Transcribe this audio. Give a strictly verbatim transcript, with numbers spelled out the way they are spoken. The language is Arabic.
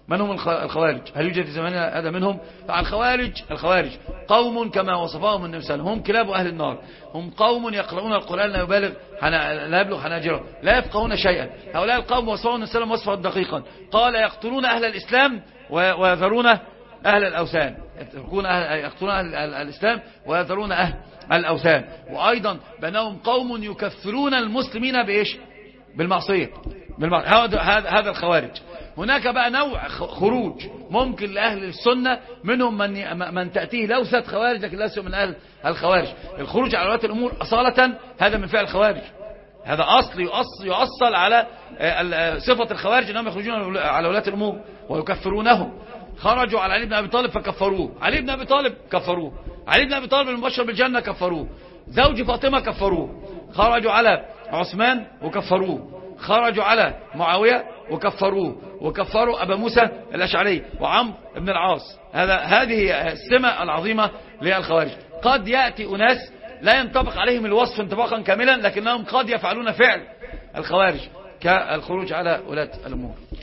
من هم الخوارج؟ هل يوجد في زماننا هذا منهم؟ الخوارج الخوارج قوم كما وصفهم النبي صلى الله عليه وسلم هم كلاب أهل النار، هم قوم يقرؤون القرآن لا يبالغ لا يبلغ حناجره، لا يفقهون شيئا. هؤلاء القوم وصفهم النبي صلى الله عليه وسلم وصفا دقيقا، قال يقتلون أهل الإسلام ويذرون أهل الأوثان، يقتلون أهل, يقتلون أهل الإسلام ويذرون أهل الأوثان. وأيضا بأنهم قوم يكفرون المسلمين بإيش؟ بالمعصية. هذا هذا الخوارج. هناك بقى نوع خروج ممكن لأهل السنة، منهم من من تأتيه لوثة خوارج لكن ليسوا من أهل الخوارج. الخروج على ولاة الأمور أصالة هذا من فعل الخوارج، هذا أصل يؤصل, يؤصل على صفة الخوارج أنهم يخرجون على ولاة الأمور ويكفرونهم. خرجوا على علي بن أبي طالب فكفروه، علي بن أبي طالب كفروه، علي بن أبي طالب المبشر بالجنة كفروه، زوج فاطمة كفروه، خرجوا على عثمان وكفروه، خرجوا على معاوية وكفروه، وكفروا أبا موسى الأشعري وعمرو بن العاص. هذا هذه السمة العظيمة للخوارج. قد يأتي أناس لا ينطبق عليهم الوصف انطباقا كاملا، لكنهم قد يفعلون فعل الخوارج كالخروج على ولاة الأمور.